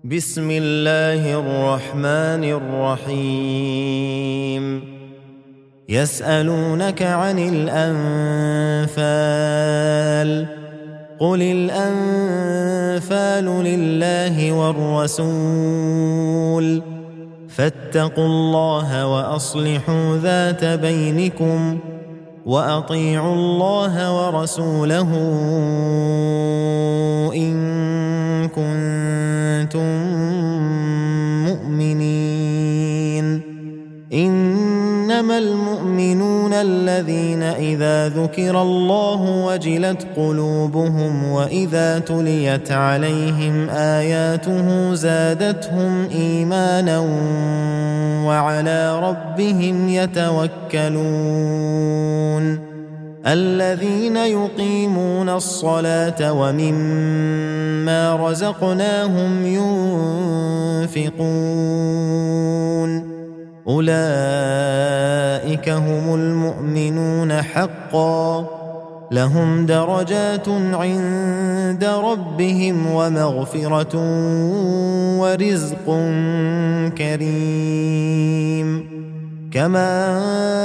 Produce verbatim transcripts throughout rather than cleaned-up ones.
بسم الله الرحمن الرحيم يسألونك عن الأنفال قل الأنفال لله والرسول فاتقوا الله وأصلحوا ذات بينكم وأطيعوا الله ورسوله إن كنتم مؤمنين إنما المؤمنون الذين إذا ذكر الله وجلت قلوبهم وإذا تليت عليهم آياته زادتهم إيمانا وعلى ربهم يتوكلون الذين يقيمون الصلاة ومما رزقناهم ينفقون أولئك هم المؤمنون حقا لهم درجات عند ربهم ومغفرة ورزق كريم كما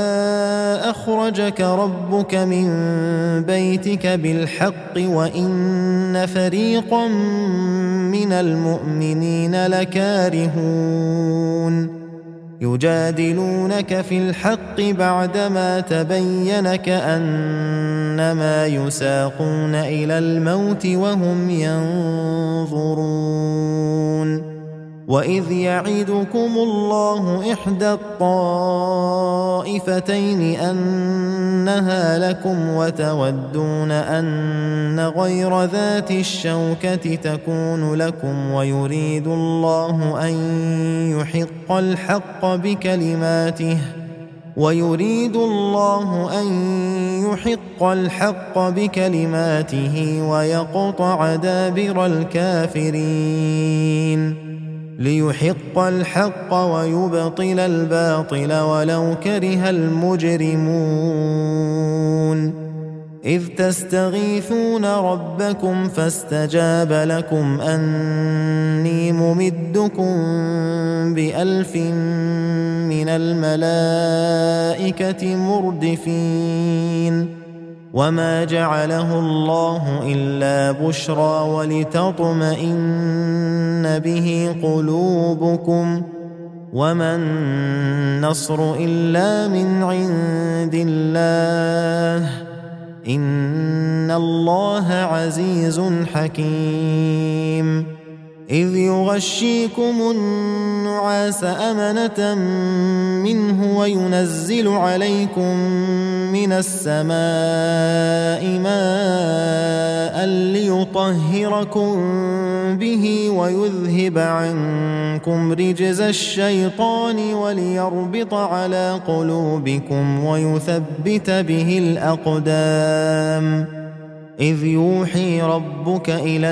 أخرجك ربك من بيتك بالحق وإن فريقا من المؤمنين لكارهون يجادلونك في الحق بعدما تبين كأنما يساقون إلى الموت وهم ينظرون وإذ يعدكم الله إحدى الطائفتين أنها لكم وتودون أن غير ذات الشوكة تكون لكم ويريد الله أن يحق الحق بكلماته ويريد الله أن يحق الحق بكلماته ويقطع دابر الكافرين ليحق الحق ويبطل الباطل ولو كره المجرمون إذ تستغيثون ربكم فاستجاب لكم أني ممدكم بألف من الملائكة مردفين وما جعله الله إلا بشرى ولتطمئن به قلوبكم وما النصر إلا من عند الله إن الله عزيز حكيم إذ يغشيكم النعاس أمنة منه وينزل عليكم من السماء ماء ليطهركم به ويذهب عنكم رجز الشيطان وليربط على قلوبكم ويثبت به الأقدام إذ يوحي ربك إلى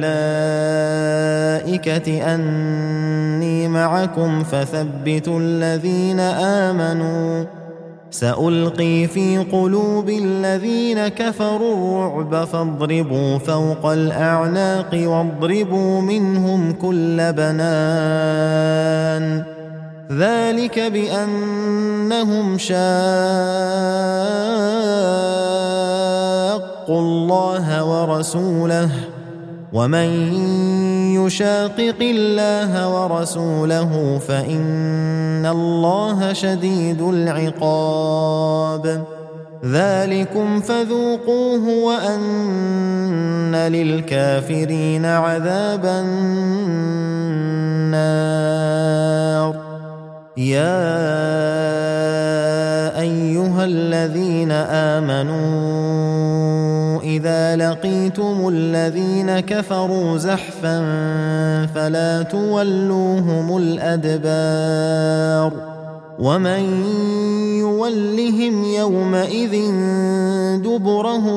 الملائكة أني معكم فثبتوا الذين آمنوا سألقي في قلوب الذين كفروا الرعب فاضربوا فوق الأعناق واضربوا منهم كل بنان ذلك بأنهم شاقوا الله ورسوله ومن يشاقق الله ورسوله فإن الله شديد العقاب ذلكم فذوقوه وأن للكافرين عذاب النار يا أيها الذين آمنوا إذا لقيتم الذين كفروا زحفا فلا تولوهم الأدبار ومن يولهم يومئذ دبره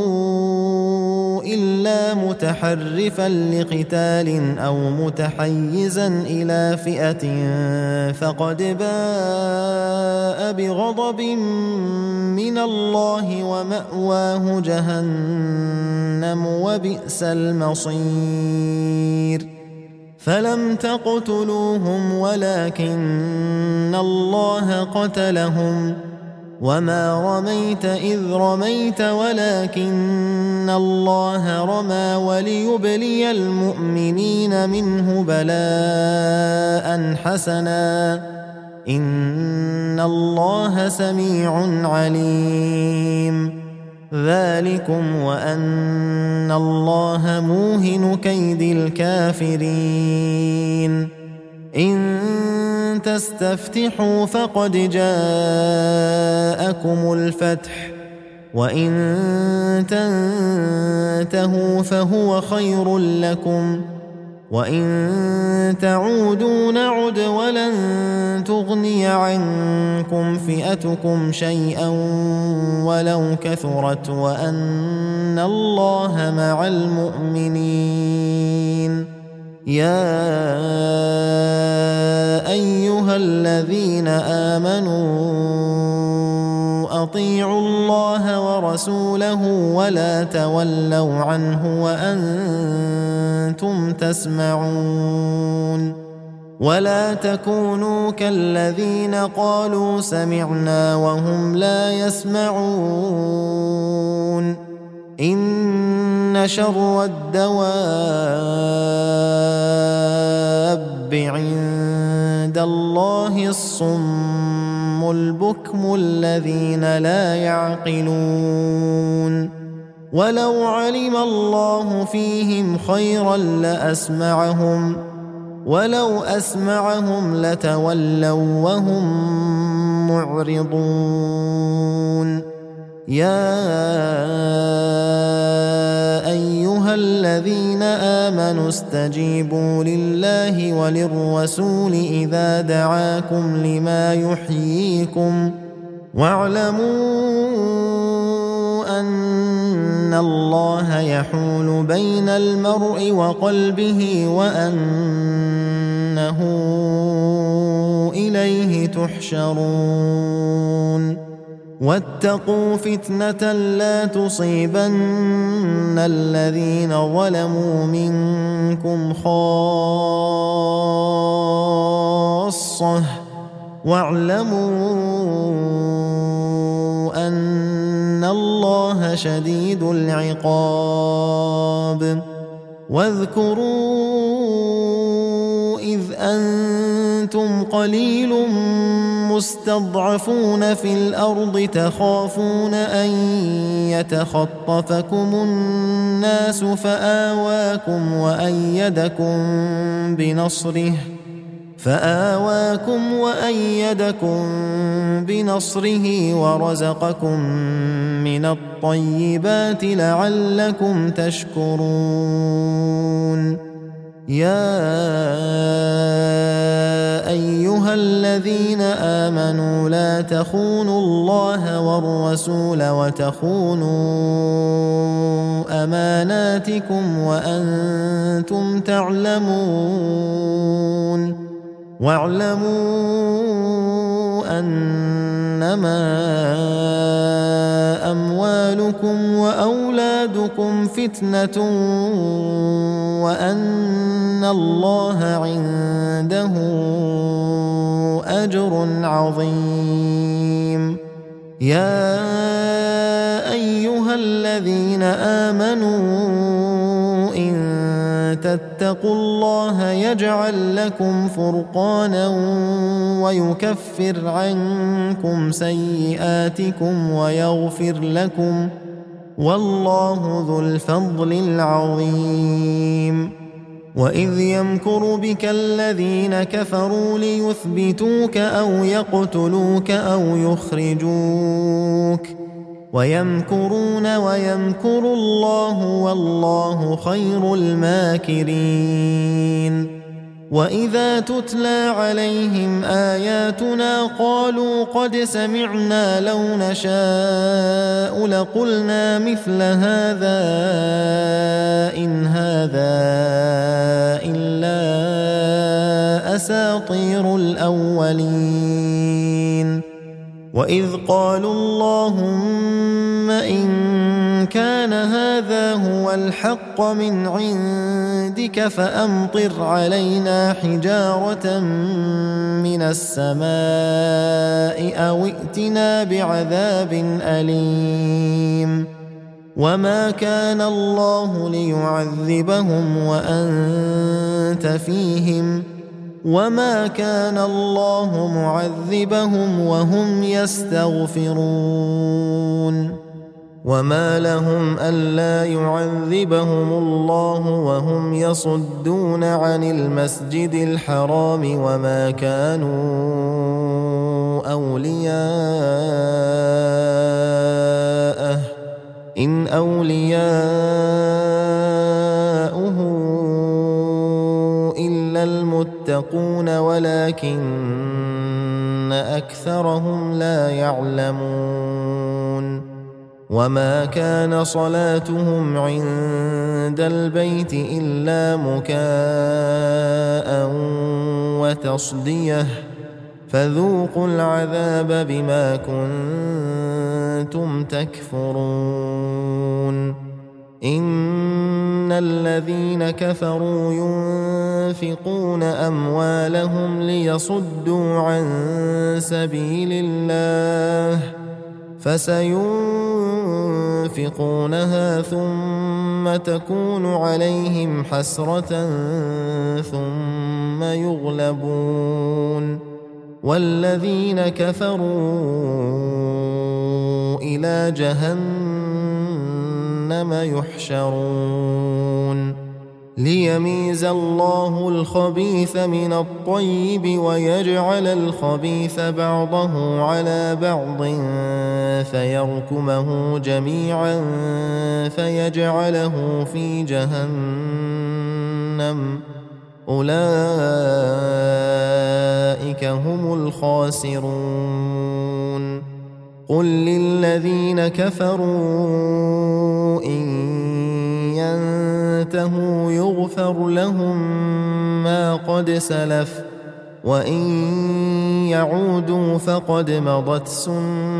إلا متحرفا لقتال أو متحيزا إلى فئة فقد باء بغضب من الله ومأواه جهنم وبئس المصير فلم تقتلوهم ولكن الله قتلهم وما رميت إذ رميت ولكن الله رمى وليبلي المؤمنين منه بلاء حسنا إن الله سميع عليم. ذلكم وأن الله موهن كيد الكافرين. إن تستفتحوا فقد جاءكم الفتح وإن تنتهوا فهو خير لكم وإن تعودوا نعد ولن تغني عنكم فئتكم شيئا ولو كثرت وأن الله مع المؤمنين. يا أيها الذين آمنوا أطيعوا الله ورسوله ولا تولوا عنه وأنتم تسمعون. ولا تكونوا كالذين قالوا سمعنا وهم لا يسمعون. إن شر الدواب عند الله الصم البكم الذين لا يعقلون. ولو علم الله فيهم خيرا لأسمعهم ولو أسمعهم لتولوا وهم معرضون. يا أيها الذين آمنوا استجيبوا لله وللرسول إذا دعاكم لما يحييكم واعلموا أن الله يحول بين المرء وقلبه وأنه إليه تحشرون. واتقوا فتنة لا تصيبن الذين ظلموا منكم خاصة واعلموا أن الله شديد العقاب. واذكروا إذ أنتم قليل مستضعفون في الأرض تخافون أن يتخطفكم الناس فآواكم وأيدكم بنصره فآواكم وأيدكم بنصره ورزقكم من الطيبات لعلكم تشكرون. يا أيها الذين آمنوا لا تخونوا الله والرسول وتخونوا أماناتكم وأنتم تعلمون. واعلموا أنما أموالكم وأولادكم فتنة وأن الله عنده أجر عظيم. يا أيها الذين آمنوا إن تتقوا الله يجعل لكم فرقانا ويكفر عنكم سيئاتكم ويغفر لكم والله ذو الفضل العظيم. وإذ يمكر بك الذين كفروا ليثبتوك أو يقتلوك أو يخرجوك ويمكرون ويمكر الله والله خير الماكرين. وإذا تتلى عليهم آياتنا قالوا قد سمعنا لو نشاء لقلنا مثل هذا إن هذا إلا أساطير الأولين. وإذ قالوا اللهم إن كان هذا هو الحق من عندك فأمطر علينا حجارة من السماء أو ائتنا بعذاب أليم وما كان الله ليعذبهم وأنت فيهم وما كان الله معذبهم وهم يستغفرون وما لهم ألا يعذبهم الله وهم يصدون عن المسجد الحرام وما كانوا أولياءه إن أولياؤه إلا المتقون ولكن أكثرهم لا يعلمون وما كان صلاتهم عند البيت إلا مكاء وتصديه فذوقوا العذاب بما كنتم تكفرون إن الذين كفروا ينفقون أموالهم ليصدوا عن سبيل الله فسينفقونها ثم تكون عليهم حسرة ثم يغلبون والذين كفروا إلى جهنم يحشرون ليميز الله الخبيث من الطيب ويجعل الخبيث بعضه على بعض فيركمه جميعا فيجعله في جهنم أولئك هم الخاسرون قل للذين كفروا إن ينتهوا يغفر لهم ما قد سلف وإن يعودوا فقد مضت سنة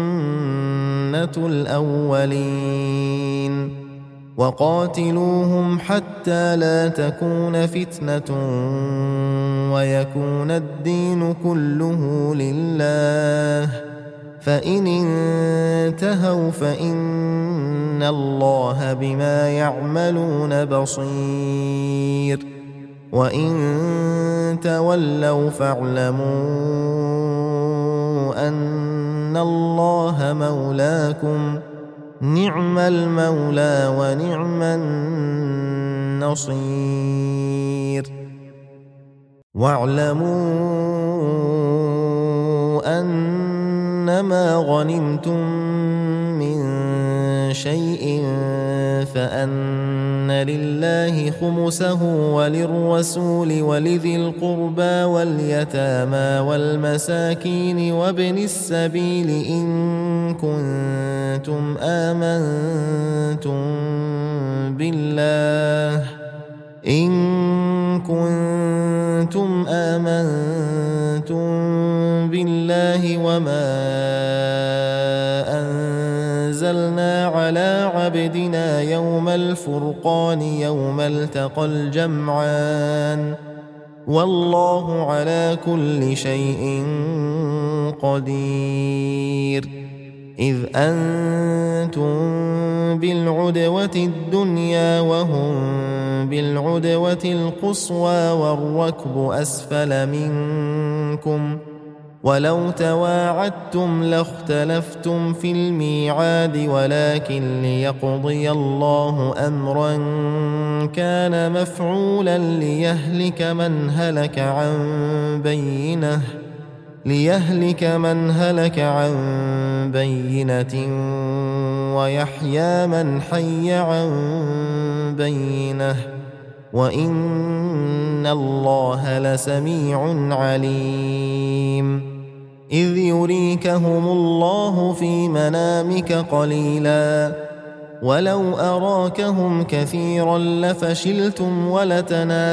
الأولين وقاتلوهم حتى لا تكون فتنة ويكون الدين كله لله فإن انتهوا فإن الله بما يعملون بصير وإن تولوا فاعلموا أن الله مولاكم نعم المولى ونعم النصير واعلموا أنما غنمتم من شيء فأن لله خمسه وللرسول ولذي القربى واليتامى والمساكين وابن السبيل إن كنتم آمنتم بالله إن كنتم آمنتم بالله وما أنزلنا على عبدنا يوم الفرقان يوم التقى الجمعان والله على كل شيء قدير إذ أنتم بالعدوة الدنيا وهم بالعدوة القصوى والركب أسفل منكم ولو تواعدتم لاختلفتم في الميعاد ولكن ليقضي الله أمرا كان مفعولا ليهلك من هلك عن بينه ليهلك من هلك عن بينة ويحيى من حي عن بينه وإن الله لسميع عليم إذ يريكهم الله في منامك قليلا ولو أراكهم كثيرا لفشلتم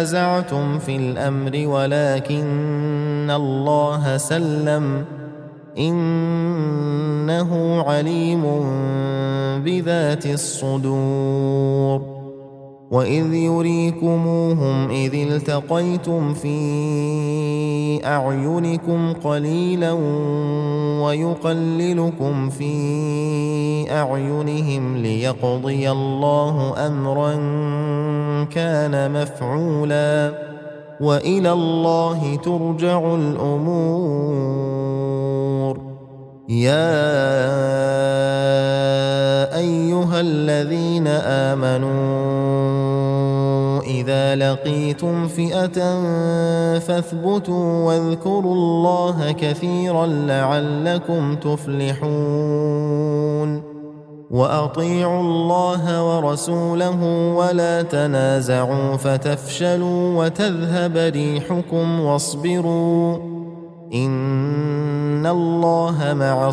ولتنازعتم في الأمر ولكن الله سلم إنه عليم بذات الصدور وإذ يريكموهم إذ التقيتم في أعينكم قليلا ويقللكم في أعينهم ليقضي الله أمرا كان مفعولا وإلى الله ترجع الأمور يا أيها الذين آمنوا إذا لقيتم فئة فاثبتوا واذكروا الله كثيرا لعلكم تفلحون وأطيعوا الله ورسوله ولا تنازعوا فتفشلوا وتذهب ريحكم واصبروا إن الله مع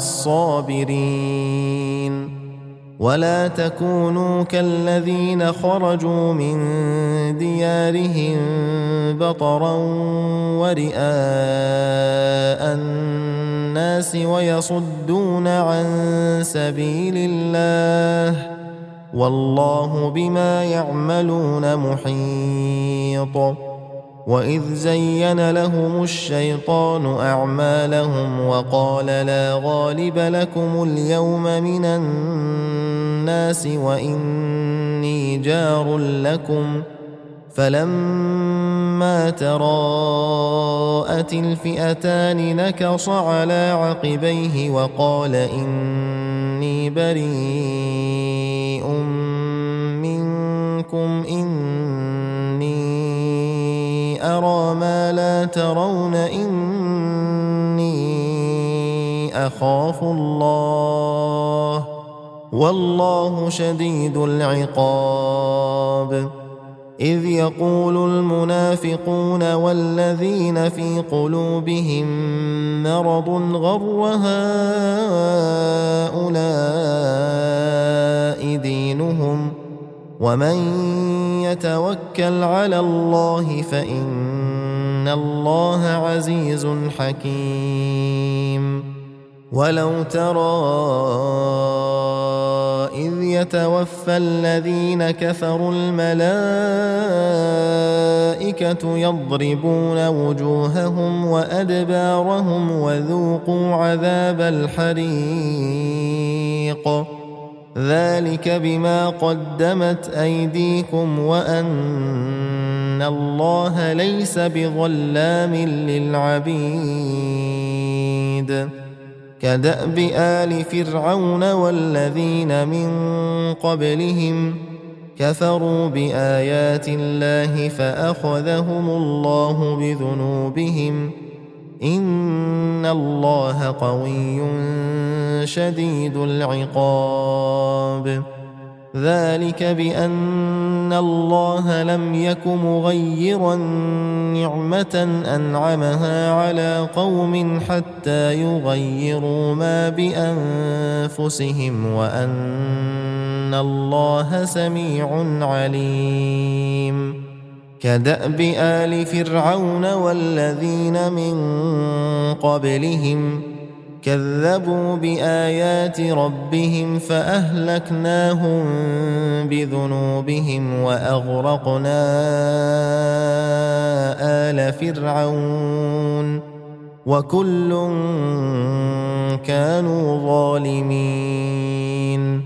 الصابرين ولا تكونوا كالذين خرجوا من ديارهم بطرا ورئاء الناس ويصدون عن سبيل الله والله بما يعملون محيط وإذ زين لهم الشيطان أعمالهم وقال لا غالب لكم اليوم من الناس وإني جار لكم فلما تراءت الفئتان نكص على عقبيه وقال إني بريء منكم إني أرى ما لا ترون إني أخاف الله والله شديد العقاب إذ يقول المنافقون والذين في قلوبهم مرض غر هؤلاء دينهم ومن يتوكل على الله فإن الله عزيز حكيم ولو ترى إذ يتوفى الذين كفروا الملائكة يضربون وجوههم وأدبارهم وذوقوا عذاب الحريق ذلك بما قدمت أيديكم وأن الله ليس بظلام للعبيد كدأب آل فرعون والذين من قبلهم كفروا بآيات الله فأخذهم الله بذنوبهم إن الله قوي شديد العقاب ذلك بأن الله لم يك مغيرا نعمة أنعمها على قوم حتى يغيروا ما بأنفسهم وأن الله سميع عليم كدأب آل فرعون والذين من قبلهم كذبوا بآيات ربهم فأهلكناهم بذنوبهم وأغرقنا آل فرعون وكل كانوا ظالمين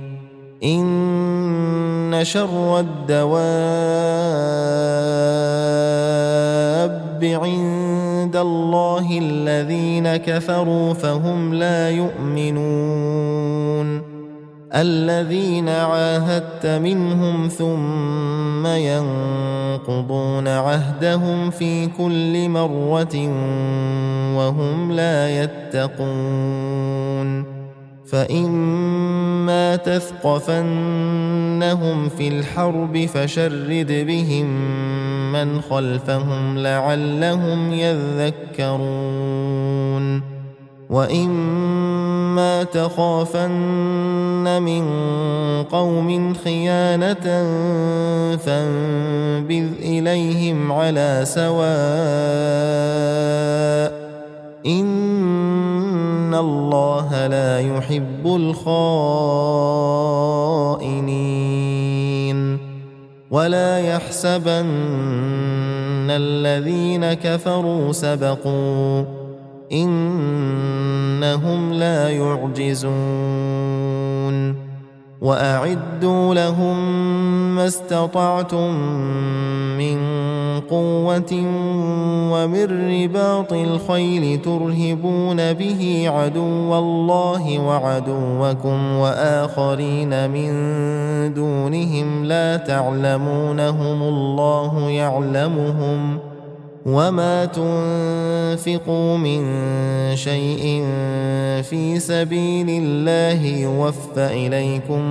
إن شر الدواب عند الله الذين كفروا فهم لا يؤمنون الذين عاهدت منهم ثم ينقضون عهدهم في كل مرة وهم لا يتقون فإما تثقفنهم في الحرب فشرد بهم من خلفهم لعلهم يذكرون وإما تخافن من قوم خيانة فانبذ إليهم على سواء إن الله لا يحب الخائنين ولا يحسبن الذين كفروا سبقوا إنهم لا يعجزون وأعدوا لهم ما استطعتم من قوة ومن رباط الخيل ترهبون به عدو الله وعدوكم وآخرين من دونهم لا تعلمونهم الله يعلمهم وما تنفقوا من شيء في سبيل الله يوفى إليكم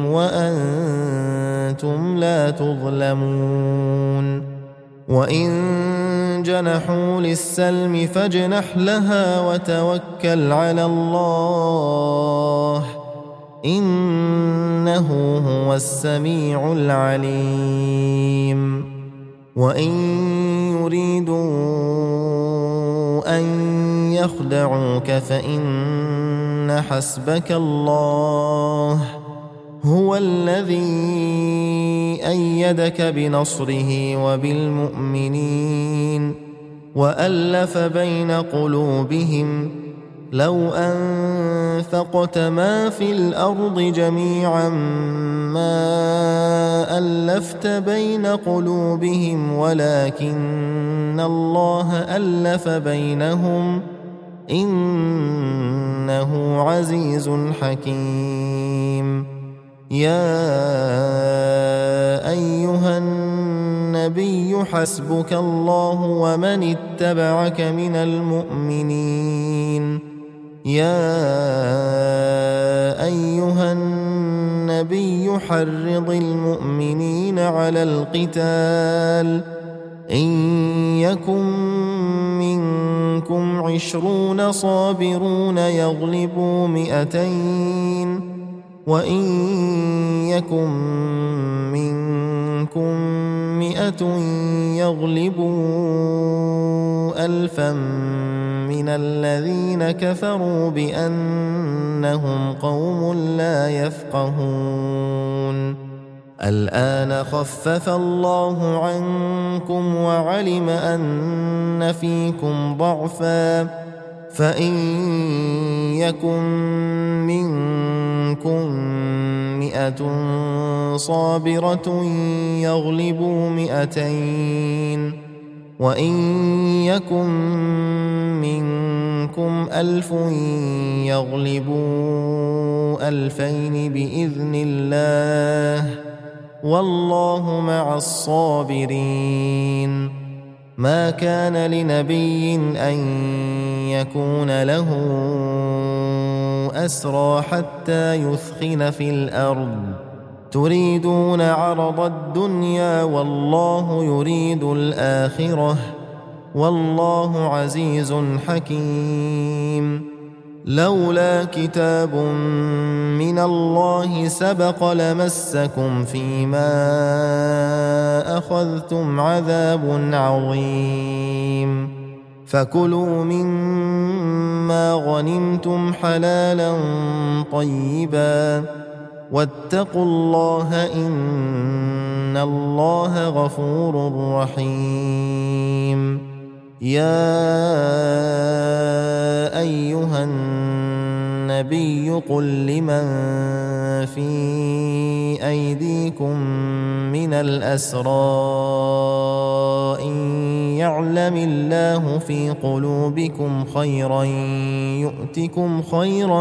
وأنتم لا تظلمون وإن جنحوا للسلم فاجنح لها وتوكل على الله إنه هو السميع العليم وإن يريدوا أن يخدعوك فإن حسبك الله هو الذي أيدك بنصره وبالمؤمنين وألف بين قلوبهم لو أنفقت ما في الأرض جميعا ما ألفت بين قلوبهم ولكن الله ألف بينهم إنه عزيز حكيم يا أيها النبي حسبك الله ومن اتبعك من المؤمنين يا أيها النبي حرض المؤمنين على القتال إن يكن منكم عشرون صابرون يغلبوا مئتين وإن يكن منكم مئة يغلبوا ألفا من الذين كفروا بأنهم قوم لا يفقهون الآن خفف الله عنكم وعلم أن فيكم ضعفا فإن يكن منكم مئة صابرة يغلبوا مئتين وإن يكن منكم ألف يغلبوا ألفين بإذن الله والله مع الصابرين ما كان لنبي أن يكون له أسرى حتى يثخن في الأرض تريدون عرض الدنيا والله يريد الآخرة والله عزيز حكيم لولا كتاب من الله سبق لمسكم فيما أخذتم عذاب عظيم فكلوا مما غنمتم حلالا طيبا واتقوا الله إن الله غفور رحيم يا أيها النبي قل لمن في أيديكم من الأسرى إن يعلم الله في قلوبكم خيرا يؤتكم خيرا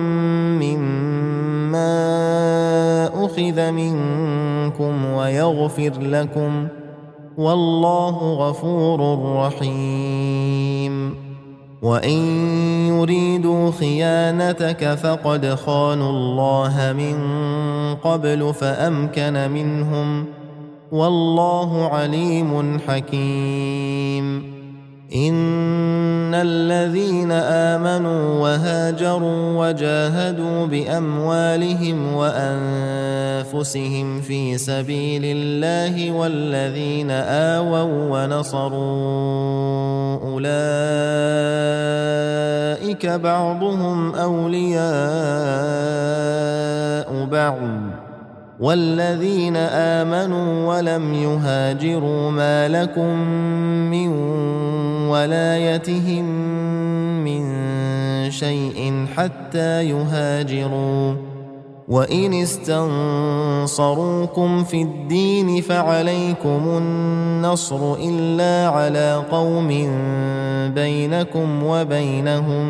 مما أخذ منكم ويغفر لكم والله غفور رحيم وإن يريدوا خيانتك فقد خانوا الله من قبل فأمكن منهم والله عليم حكيم إن الذين آمنوا وهاجروا وجاهدوا بأموالهم وأنفسهم في سبيل الله والذين آووا ونصروا أولئك أولئك بعضهم أولياء بعض والذين آمنوا ولم يهاجروا ما لكم من ولايتهم من شيء حتى يهاجروا وإن استنصروكم في الدين فعليكم النصر إلا على قوم بينكم وبينهم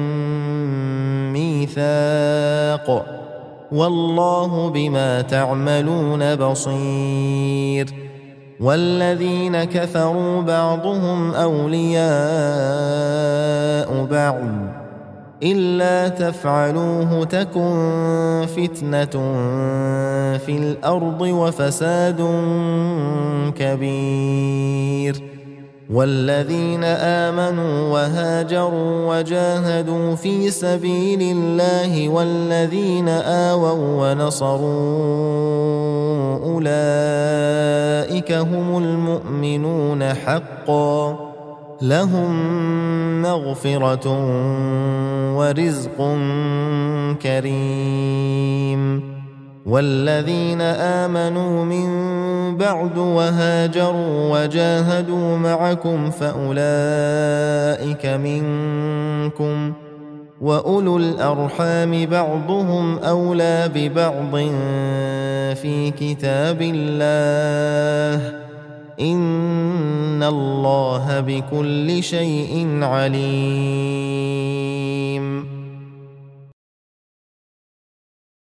ميثاق والله بما تعملون بصير والذين كفروا بعضهم أولياء بعض إلا تفعلوه تكن فتنة في الأرض وفساد كبير والذين آمنوا وهاجروا وجاهدوا في سبيل الله والذين آووا ونصروا أولئك هم المؤمنون حقا لهم مغفرة ورزق كريم والذين آمنوا من بعد وهاجروا وجاهدوا معكم فأولئك منكم وأولو الأرحام بعضهم أولى ببعض في كتاب الله إن الله بكل شيء عليم